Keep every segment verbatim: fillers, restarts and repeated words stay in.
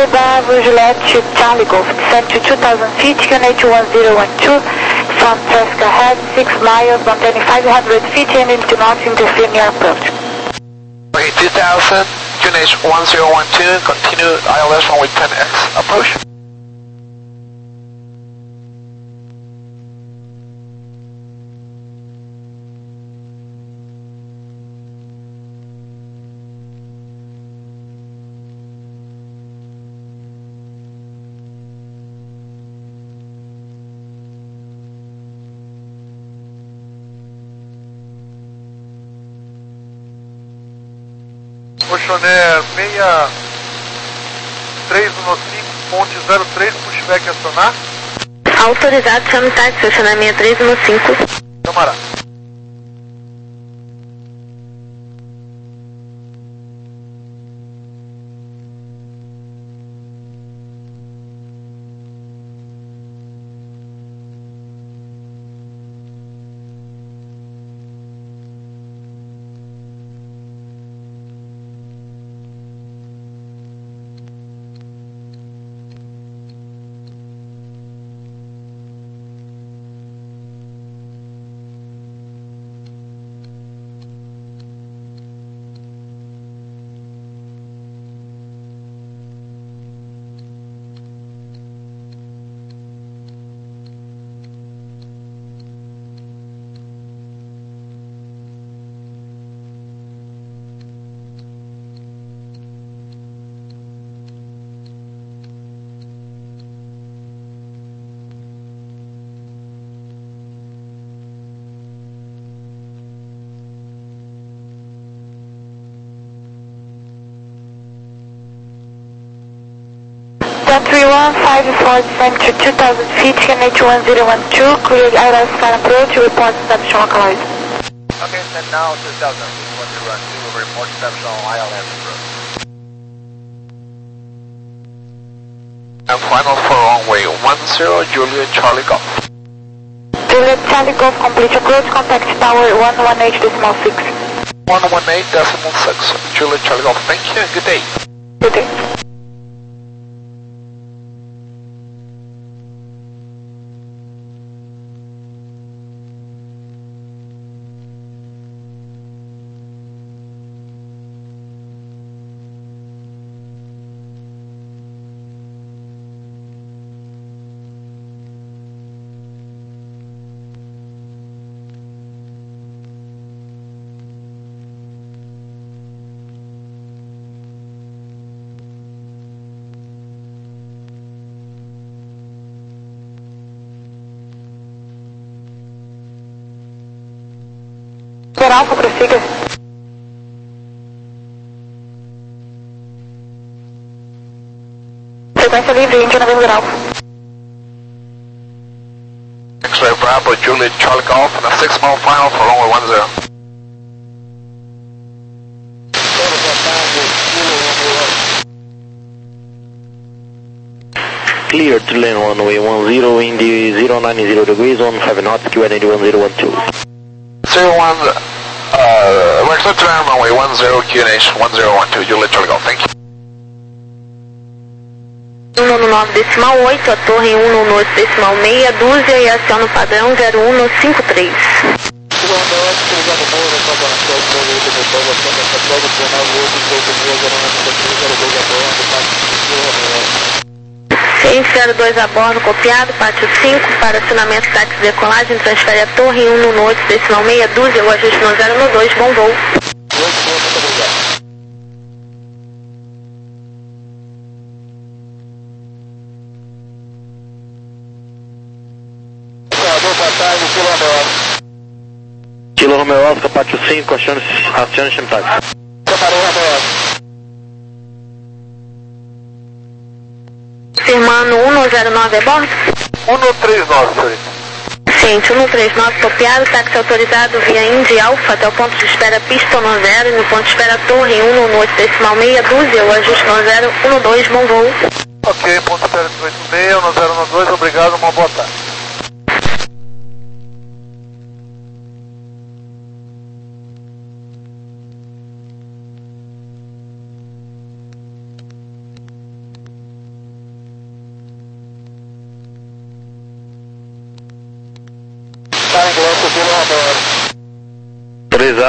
Bravo Juliet Charlie Golf, descend to two thousand feet, Q N H one zero one two, from traffic ahead, six miles, maintaining five hundred feet, and do not interfere near approach. Okay, two thousand, Q N H one zero one two, continue I L S runway ten X, approach. Oceaner seis três um cinco, ponte zero três, pushback acionar. Autorizado, chame táxi, Oceaner seis três um cinco. Camarada. three one five four, descend to two thousand feet, Q N H one zero one two, clear I L S final approach, report establishment localized. Okay, send now two thousand feet, one zero one two, report establishment I L S approach. And final for runway one zero, Juliet Charlie Golf. Juliet Charlie Golf, complete approach, contact tower one one eight decimal six. one one eight decimal six, Juliet Charlie Golf. Thank you and good day. Good day. Alfa, prossiga. Frequência livre, Índia November Alfa. X-Ray Bravo, Juliet Charlie Golf, and a six mile final for runway one zero. Clear to land runway one zero in the zero nine zero degrees on five knots, Q N H one zero one two. zero one, uh, we're clear to land runway one zero, Q N H one zero one two, Juliet Charlie Golf, thank you. um nove decimal oito, a torre um nove decimal meia dúzia e aciona o padrão zero um cinco três. seis zero dois a bordo, copiado, pátio cinco, para acionamento táxi decolagem, transfere a torre um nove decimal meia dúzia, o ajuste no zero um dois, bom voo. Kilo Romeo Oscar, pátio cinco, acione o táxi. Firmando um zero nove a bordo? um três nove, senhorita. Ciente, um três nove copiado, táxi autorizado via Indy Alpha até o ponto de espera pista no zero, no ponto de espera torre um nove decimal meia dúzia, o ajuste no zero um dois, bom voo. Ok, ponto de espera oito seis, no zero um dois, obrigado, uma boa tarde.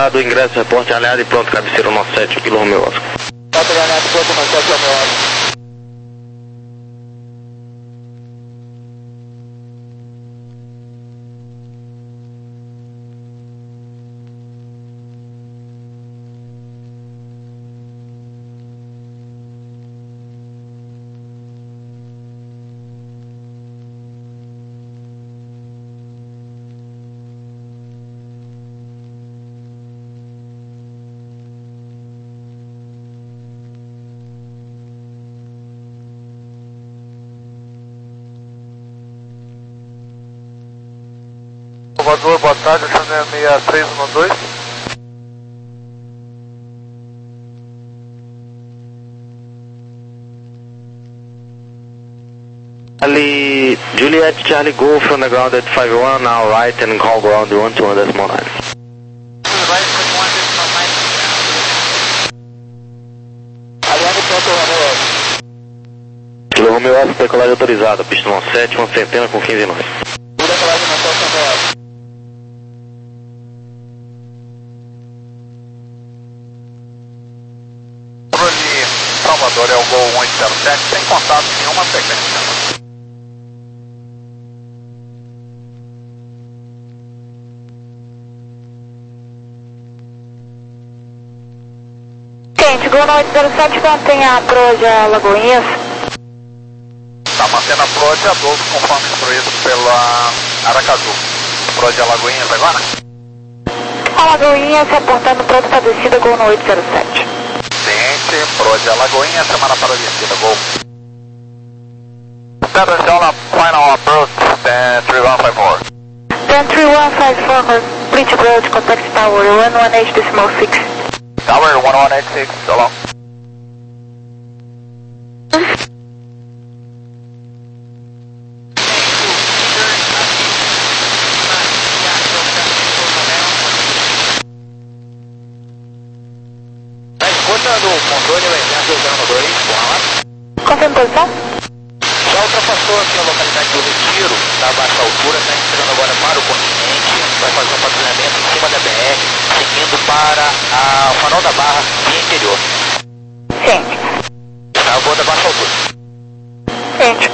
autorizado, ingresso, reporte aliado e pronto, cabeceira nosso sete, Kilo Romeo Oscar. Pronto, aliado, pronto, nosso sete, Romeo Oscar. Salvador, boa tarde, Chanel seis três um dois. Ali, Juliet Charlie Golf on the ground at five one, now right and call ground one two one decimal nine. Aliado, pronto, Romeo Oscar. Kilo Romeo Oscar, decolagem autorizada, pista nosso sete, uma centena com quinze nós. Decolagem nosso sete, Romeo Oscar. Salvador é o Gol um oito zero sete, sem contato nenhuma frequência. Gente, Gol um oito zero sete mantém a Proja Lagoinhas. Está mantendo a Proja doze conforme instruído pela Aracaju. Proja Lagoinhas agora? A Lagoinhas reportando pronto para descida Gol um oito zero sete. Ciente, Proja Lagoinha, semana para a descida, Gol. Estabeleceu final approach, ten three one five four. ten three one five four, complete approach, contact tower, one one eight decimal six. Tower one one eight six, so long. Do controle emergência zero dois, boa. Confirma posição? Já ultrapassou aqui a localidade do Retiro, está a baixa altura, está entrando agora para o continente, vai fazer um patrulhamento em cima da B R, seguindo para a Farol da Barra via interior. Gente. Está a boa da baixa altura. Gente.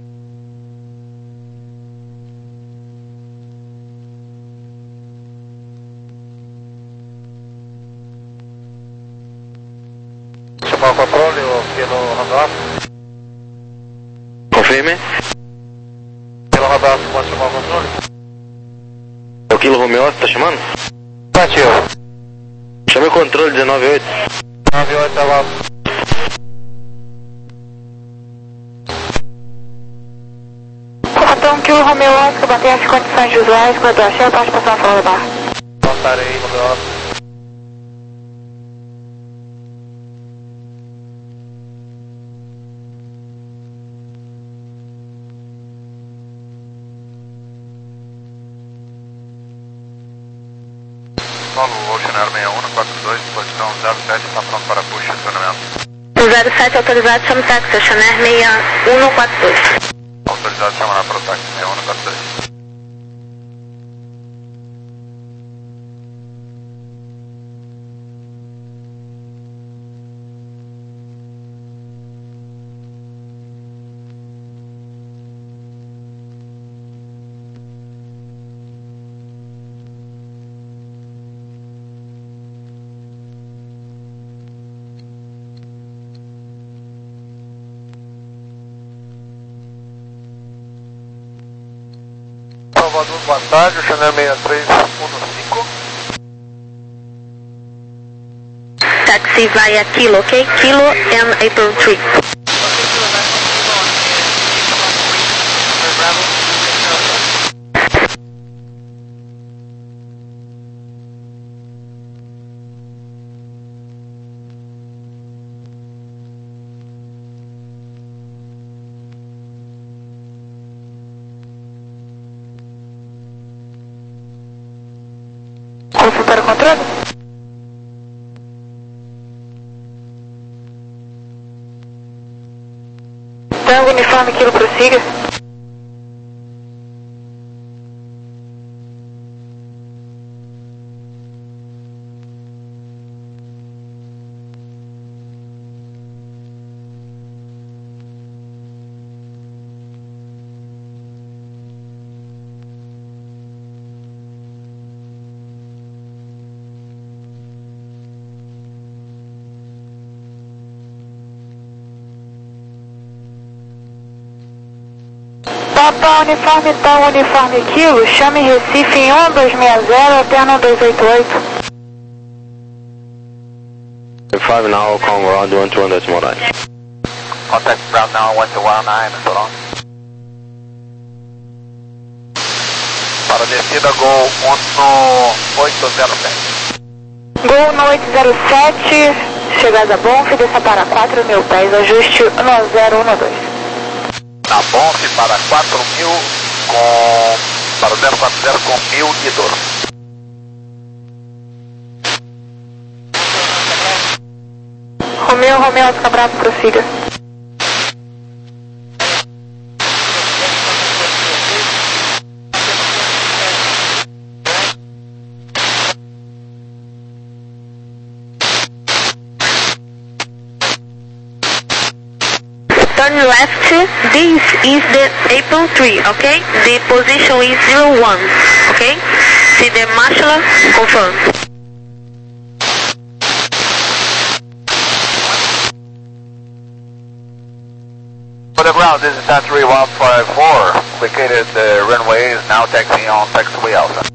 Chamar o controle, pelo radar. Confirme. Pelo radar, pode chamar o controle? O Kilo Romeo Oscar, tá chamando? Partiu. Chame o controle dezenove oito. nove oito, tá lá. Então que o Romeo Oscar bater as condições visuais, quando eu achei, pode passar fora da barra. Passarei, Romeo Oscar. Solo Ocean Air seis um quatro dois, posição zero sete, está pronto para push e treinamento. zero sete autorizado, chama táxi, Chanel seis um quatro dois. Autorizado, chamar para o táxi seis um quatro dois. Salvador, boa tarde, Chanel seis três um cinco. Taxi via Kilo, ok? Kilo and April tree. Consultar o controle? Tango uniforme, Kilo, prossiga. Papa Uniforme Tal Uniforme Kilo, chame Recife em um dois seis zero, alterno dois oito oito. five now, call ground one two one decimal nine. Contact ground now one two one nine, so long. Para descida Gol um oito zero sete. Gol no oito zero sete, chegada Bonf, desça para quatro mil pés, ajuste um zero um dois. Na Bonf para quatro mil com... para zero quatro zero com mil e dois. Romeu, Romeu, Oscar Bravo, prossiga. Turn left, this is the April three, okay? The position is zero one, okay? See the marshal, confirm. For the ground, this is Century one five four, located the runway is now taxiing on taxiway Alpha.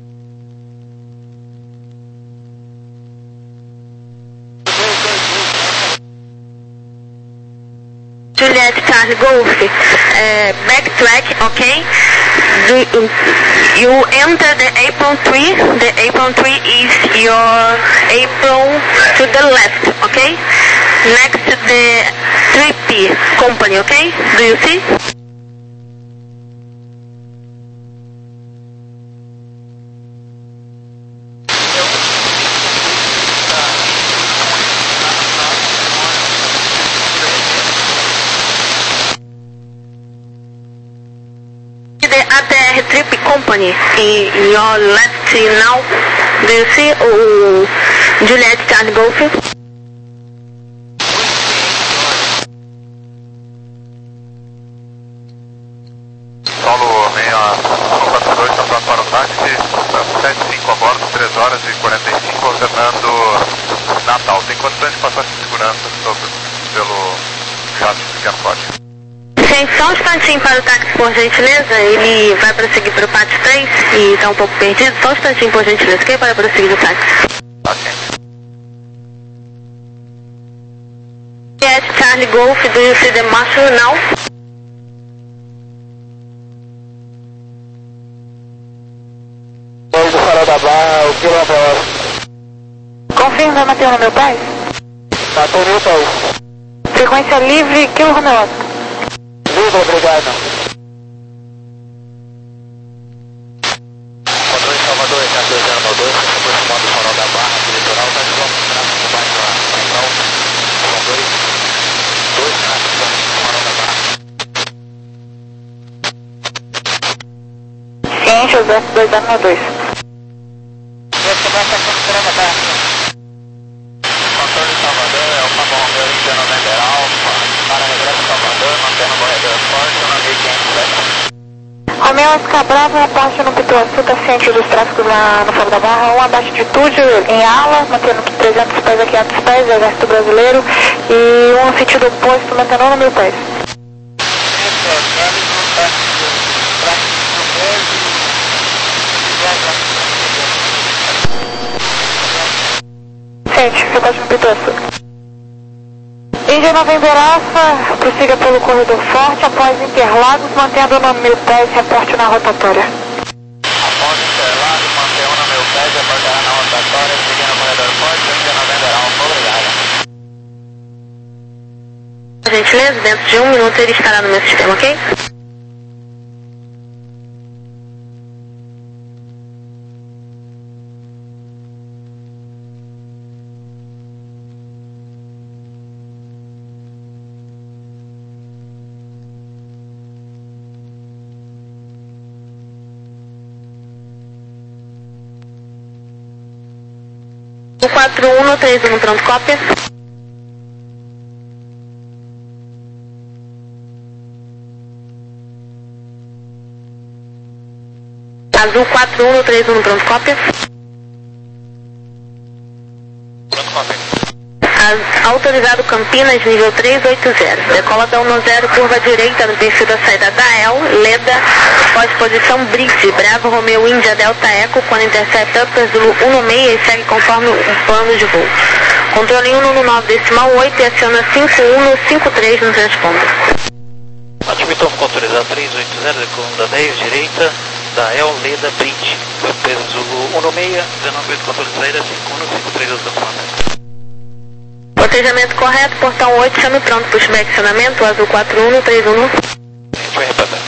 Juliet Charlie Golf, uh, backtrack, okay? Do, you enter the apron three, the apron three is your apron to the left, okay? Next to the three P company, okay? Do you see? A T R Trip Company in your left now. Do you see o Juliet Charlie Golf? Paulo, venha quatro dois, está pronto para o táxi, sete cinco a bordo, três horas e quarenta e cinco, ordenando Natal. Tem condições de passagem de segurança sobre, pelo jato de pequeno porte. Gente, só um instantinho para o táxi, por gentileza. Ele vai prosseguir para o pátio três e está um pouco perdido. Só um instantinho, por gentileza, que para prosseguir o táxi. Ok. Yes, Charlie Golf, do you see the marshal now? Dois do Farol da Barra, o quilo abaixo. Confirma, Matheus Romeu Paz. Matheus Romeu Paz. Frequência livre, quilo Romeu Oscar. Livre, obrigado. Padrão em Salvador, K dois zero dois, se aproximando do Farol da Barra, do litoral, está quilômetros tráfego baixo a central, Salvador, dois tráfegos no Farol da Barra. Sim, José dois zero dois. Essa vai estar considerando a barra. Controle de Salvador, é o Papa Romeu India November Alpha, para regresso a Salvador, mantendo o corredor forte, no mil quinhentos metros. Romeu Oscar Bravo, aporte no Pituaçu, está ciente dos tráficos lá no Faro da Barra, um abaixo de altitude, em ala, mantendo trezentos pés a quinhentos pés, Exército Brasileiro, e um no sentido oposto, mantendo um no mil pés. Ciente, reporte no Pituaçu. Índia November Alpha, prossiga pelo corredor forte, após Interlagos, mantendo no mil pés, reporte na rotatória. Após Interlagos, mantendo no mil pés, reportará na rotatória, seguindo o corredor forte, Índia November Alpha, obrigado. Por gentileza, dentro de um minuto ele estará no meu sistema, ok? O quatro um três um pronto, cópia. Azul quatro um três um pronto, cópia. Pronto, cópia. As, Autorizado Campinas, nível três oito zero. Decola da um zero, curva direita no perfil da saída da E L, Leda, pós-posição Brice, Bravo, Romeo, Índia, Delta, Eco, quando intercepta Upper Zulu um seis e segue conforme o plano de voo. Controle um nove nove decimal oito e aciona cinco um cinco três no transponder. Altimetão autorizado três oito zero, decolando da dez, direita, da E L, Leda, Brice, Upper Zulu um seis, dezenove oito, controle de saída cinco um cinco três no transponder. Protejamento correto, portão oito, chame pronto, pushback acionamento, azul quatro um três um. A gente vai repassar.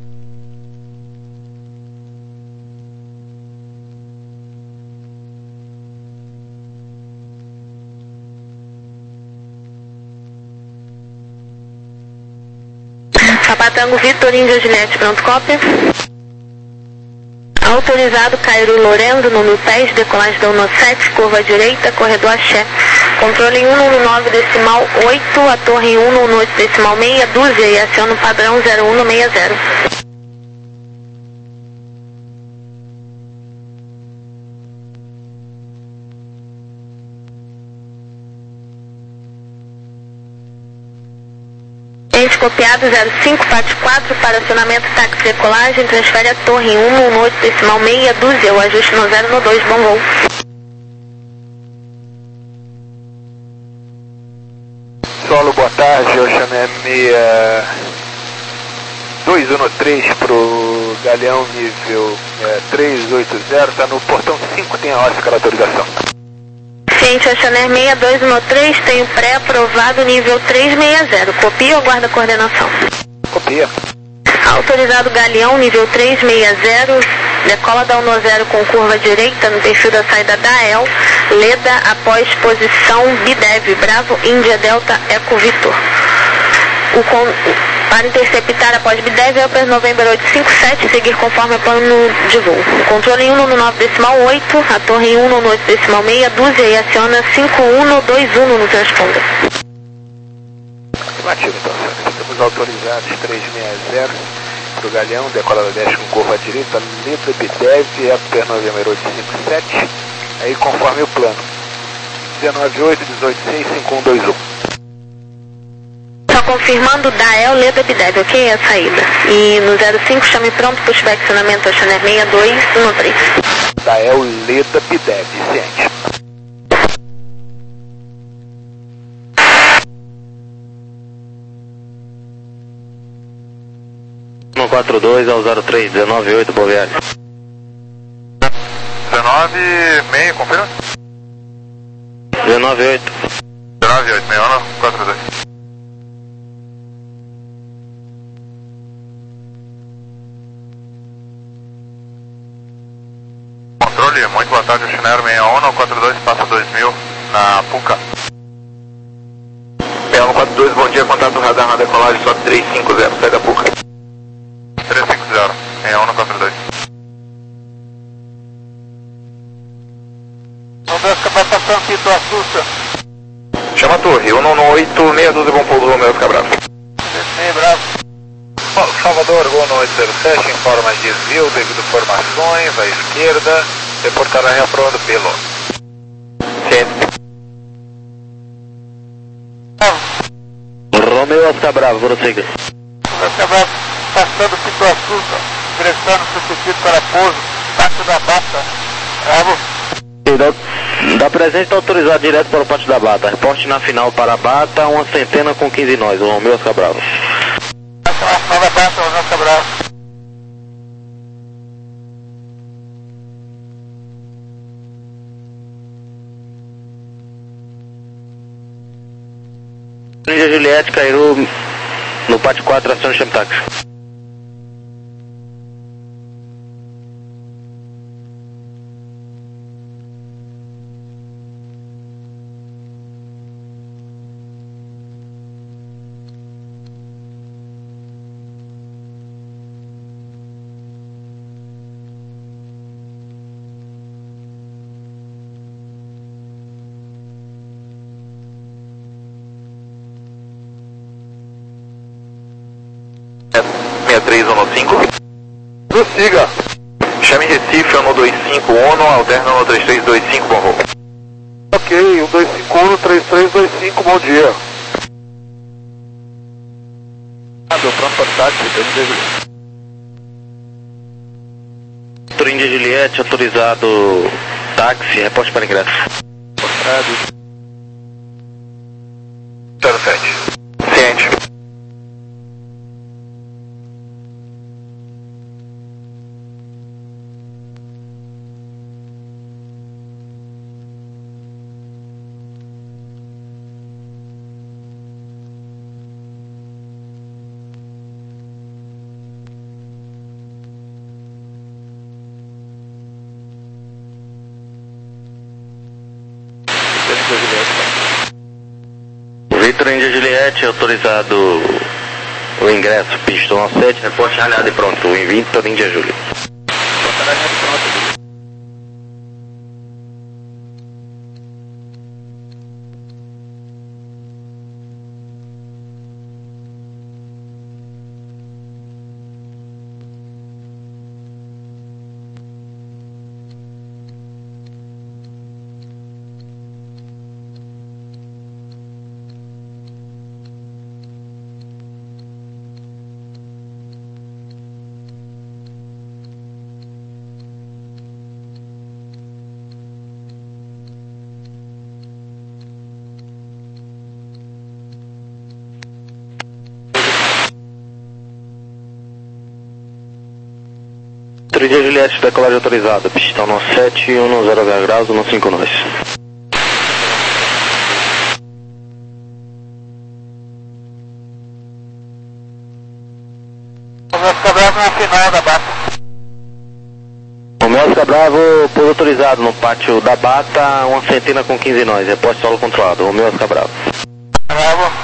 Sapatango Vitor, Índia, Juliette, pronto, cópia. Autorizado Cairo Lorenzo, número dez, decolagem da um sete, curva direita, corredor Axé. Controle em um nove decimal oito, a torre em um oito decimal meia dúzia e aciona o padrão zero um seis zero. Ente copiado zero cinco quatro quatro para acionamento táxi decolagem, transfere a torre em um oito decimal meia dúzia, o ajuste no zero no dois, bom voo. Solo, boa tarde, Ocean M dois um três pro Galeão nível é, três oito zero, está no portão cinco, tem a Oscar autorização. Ciente Ocean seis dois um três, tem o pré-aprovado nível três seis zero, copia ou guarda coordenação? Copia. Autorizado Galeão nível três seis zero, decola da um zero com curva direita no perfil da saída da E L, Leda após posição Bidev, Bravo, Índia, Delta, Eco, Vitor. O con... Para interceptar após Bidev, Upper November oito cinco sete, seguir conforme o plano de voo. Controle em um nove decimal oito, a torre em um oito decimal meia dúzia e aciona cinco um dois um no transponder. Afirmativo, então, senhores. Estamos autorizados três seis zero para o Galeão, decola da dez com curva direita, Leda, Bidev, Upper November oito cinco sete, aí conforme o plano. dezenove oito, dezoito seis, cinco um dois um. Só confirmando da E L, Leda, Bidev, ok? É a saída. E no zero cinco, chame pronto, pushback acionamento Ocean seis dois um três. Da E L, Leda, Bidev, ciente. um quatro dois ao zero três, dezenove oito, boa viagem. dezenove seis, confirma? dezenove oito. dezenove oito, seis um quatro dois. Controle, muito boa tarde, Chinero seis um quatro dois, passa dois mil na Puca. seis um quatro dois, bom dia, contato radar na decolagem, só três cinco zero, sai da Puca. três cinco zero, seis um quatro dois. Romeu, capacitação aqui, tu assusta. Chama a torre, um oito, meia dúzia, bom pouso, Romeu, fica bravo. Meio bravo. Salvador, Gol oito zero sete, informa desvio devido formações à esquerda, reportará reaprovado pelo. Romeu Oscar Bravo, prossiga. Oscar Bravo, passando Pituaçu, direção no substituto para pouso, pátio da Bata. Bravo. Da, da presente está autorizado direto para o pátio da Bata. Reporte na final para a Bata, uma centena com quinze nós, o Romeu Oscar Bravo. Na final da Bata, o Oscar Bravo. Índia Juliette, Cairo no pátio quatro, aciona o chame táxi. seis três um cinco. Prossiga. Chame Recife, um dois cinco um, alterna um três três dois cinco, bom voo. Ok, um dois cinco um, três três dois cinco, bom dia. Pronto para o táxi, Índia Juliette. Vitor Índia Juliette, autorizado táxi, reporte para ingresso. zero sete. Ciente. Vitor Índia Juliette, autorizado o ingresso, pista um sete, reporte ralhado e pronto, em Vitor Índia Juliette. Vitor Índia Juliette, decolagem autorizada, pista um sete, um zero graus, um cinco nós. Oscar Bravo no final da Bata. Romeu Oscar Bravo, pouso autorizado no pátio da Bata, uma centena com quinze nós, reporte solo controlado, Romeu Oscar Bravo. Bravo.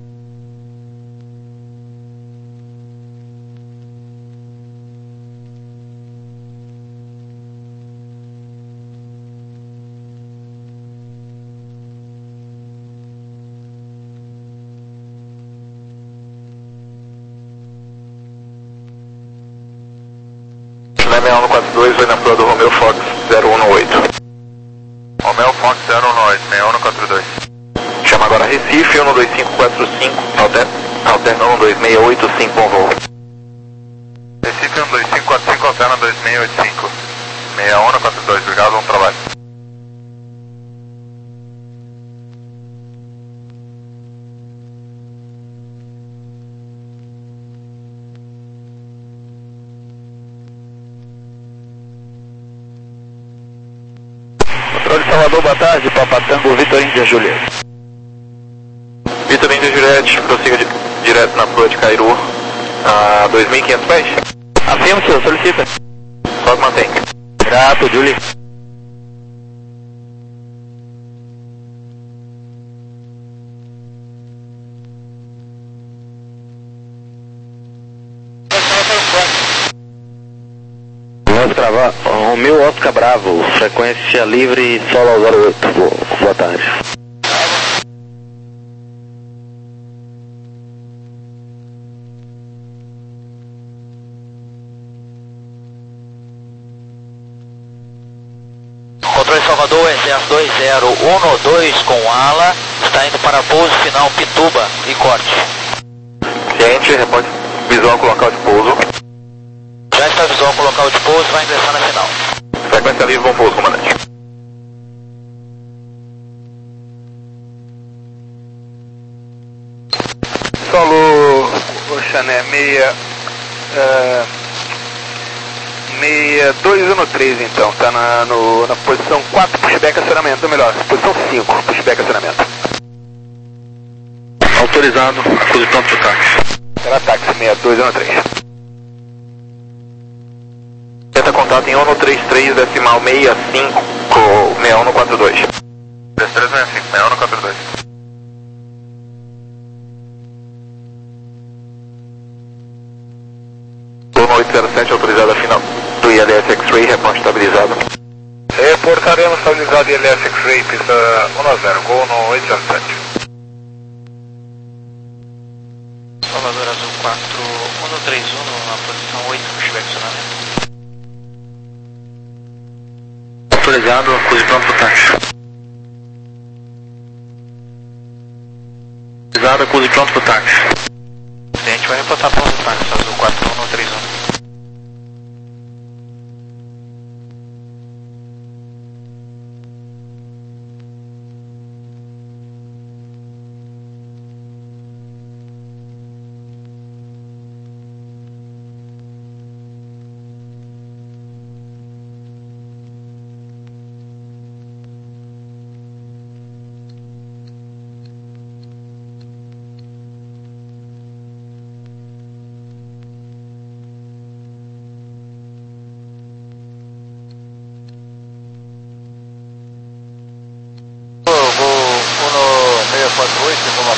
seis um quatro dois, vai na proa do Romeo Fox zero um oito. Romeo Fox zero um oito, seis um quatro dois. Chama agora Recife, um dois cinco quatro cinco, alterna, alterna um dois seis oito cinco, bom voo. Recife um dois cinco quatro cinco, alterna dois seis oito cinco. seis um quatro dois, obrigado, bom trabalho. Controle Salvador, boa tarde, Papatango, Vitor Índia Juliette. Vitor Índia Juliette, prossiga di direto na proa de Cairu, a dois mil e quinhentos pés. Afirma, senhor, solicita. Só que mantém. Grato, Julie. Romeu Oscar Bravo, frequência livre, solo ao zero oito, boa, boa tarde. Controle Salvador, Exército dois zero um dois com ala, está indo para pouso final Pituba e corte. Ciente, reporte visual com local de pouso. Já está visual com local de pouso, vai ingressar na final. Frequência livre, bom pouso, comandante. Solo, Oxané, meia, uh, meia dois um três então, tá na, no, na posição quatro, pushback acionamento, ou melhor, posição cinco, pushback acionamento. Autorizado, acuse pronto pro táxi. Era táxi, meia dois um três. Tenta contato em um três três decimal seis cinco seis um quatro dois. três três seis cinco, seis um quatro dois. um oito zero sete autorizada final do I L S X-Ray, reporte estabilizado. Reportaremos estabilizado I L S X-Ray, pista um zero, gol no oito zero sete. Salvador Azul quatro um três um na posição oito, pushback acionamento. Autorizado, acuse pronto pro táxi.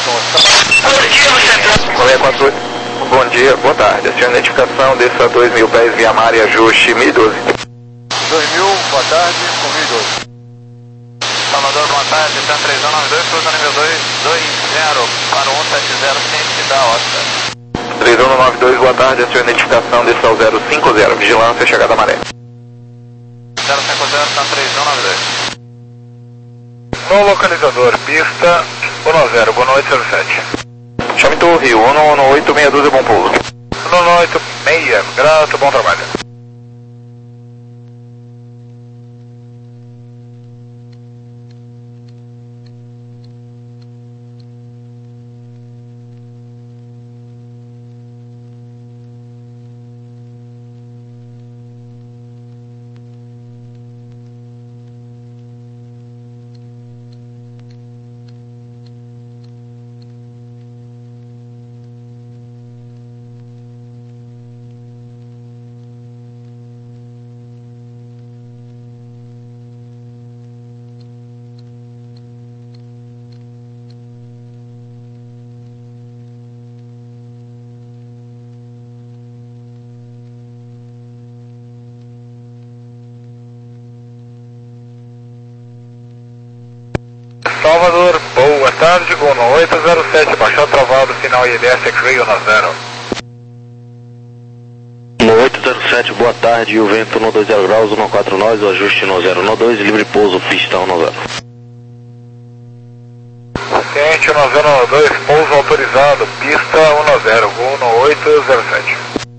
Bom dia, você. Colé quatro oito. Bom dia, boa tarde. A identificação desça a dois mil pés via mar e ajuste mil e doze. dois mil, boa tarde, com mil e doze. Salvador, boa tarde, T três um nove dois, cruza nível dois dois zero para um sete zero, ciente da Oscar. três um nove dois, boa tarde, a sua identificação desça ao zero cinco zero, vigilância, chegada à maré. zero cinco zero, T três um nove dois. No localizador, pista um zero, boa noite, zero sete. Chame do Rio, um um oito, meia dúzia, bom pouso. um um oito, meia, grato, bom trabalho. Salvador, boa tarde, um oito zero sete, baixar travado, sinal I L S, X-Ray um zero. um oito zero sete, boa tarde, o vento um dois zero graus, um quatro nós, o ajuste um zero um dois, livre pouso, pista um zero. Ciente um zero um dois, pouso autorizado, pista um zero, um oito zero sete.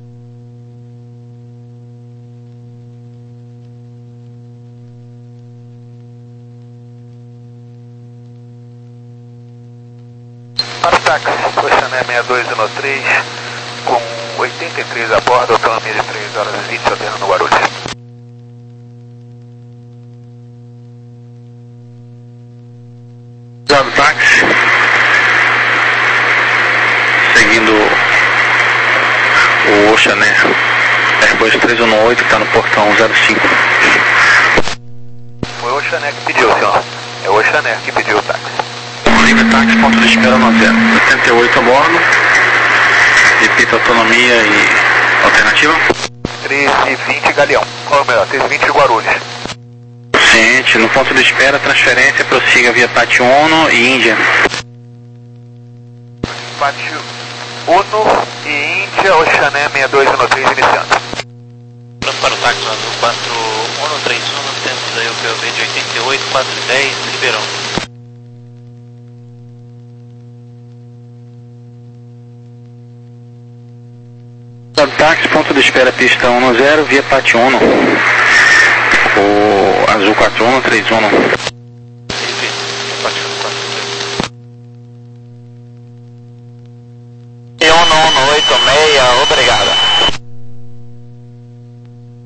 Para o táxi, Oxané seis dois um três, com oitenta e três a bordo, autonomia de três horas e vinte, alterno no Guarulhos. Usado táxi, seguindo o Oxané Airbus três um oito, está no portão zero cinco. Foi o Oxané que pediu, senhor. É o Oxané que pediu o táxi. Livre táxi, ponto de espera no zero. oitenta e oito a bordo. Repita autonomia e alternativa. três e vinte Galeão. Ou melhor, três e vinte Guarulhos. Ciente, no ponto de espera, transferência, prossiga via Pátio Uno e Índia. Pátio Uno e Índia, Oxané seis dois um três, iniciando. Pronto para o táxi azul quatro um três um, temos aí o P O V de oitenta e oito, quatro e dez, Ribeirão. Táxi, ponto de espera, pista um zero, via Pátio Uno. O azul quatro um três um.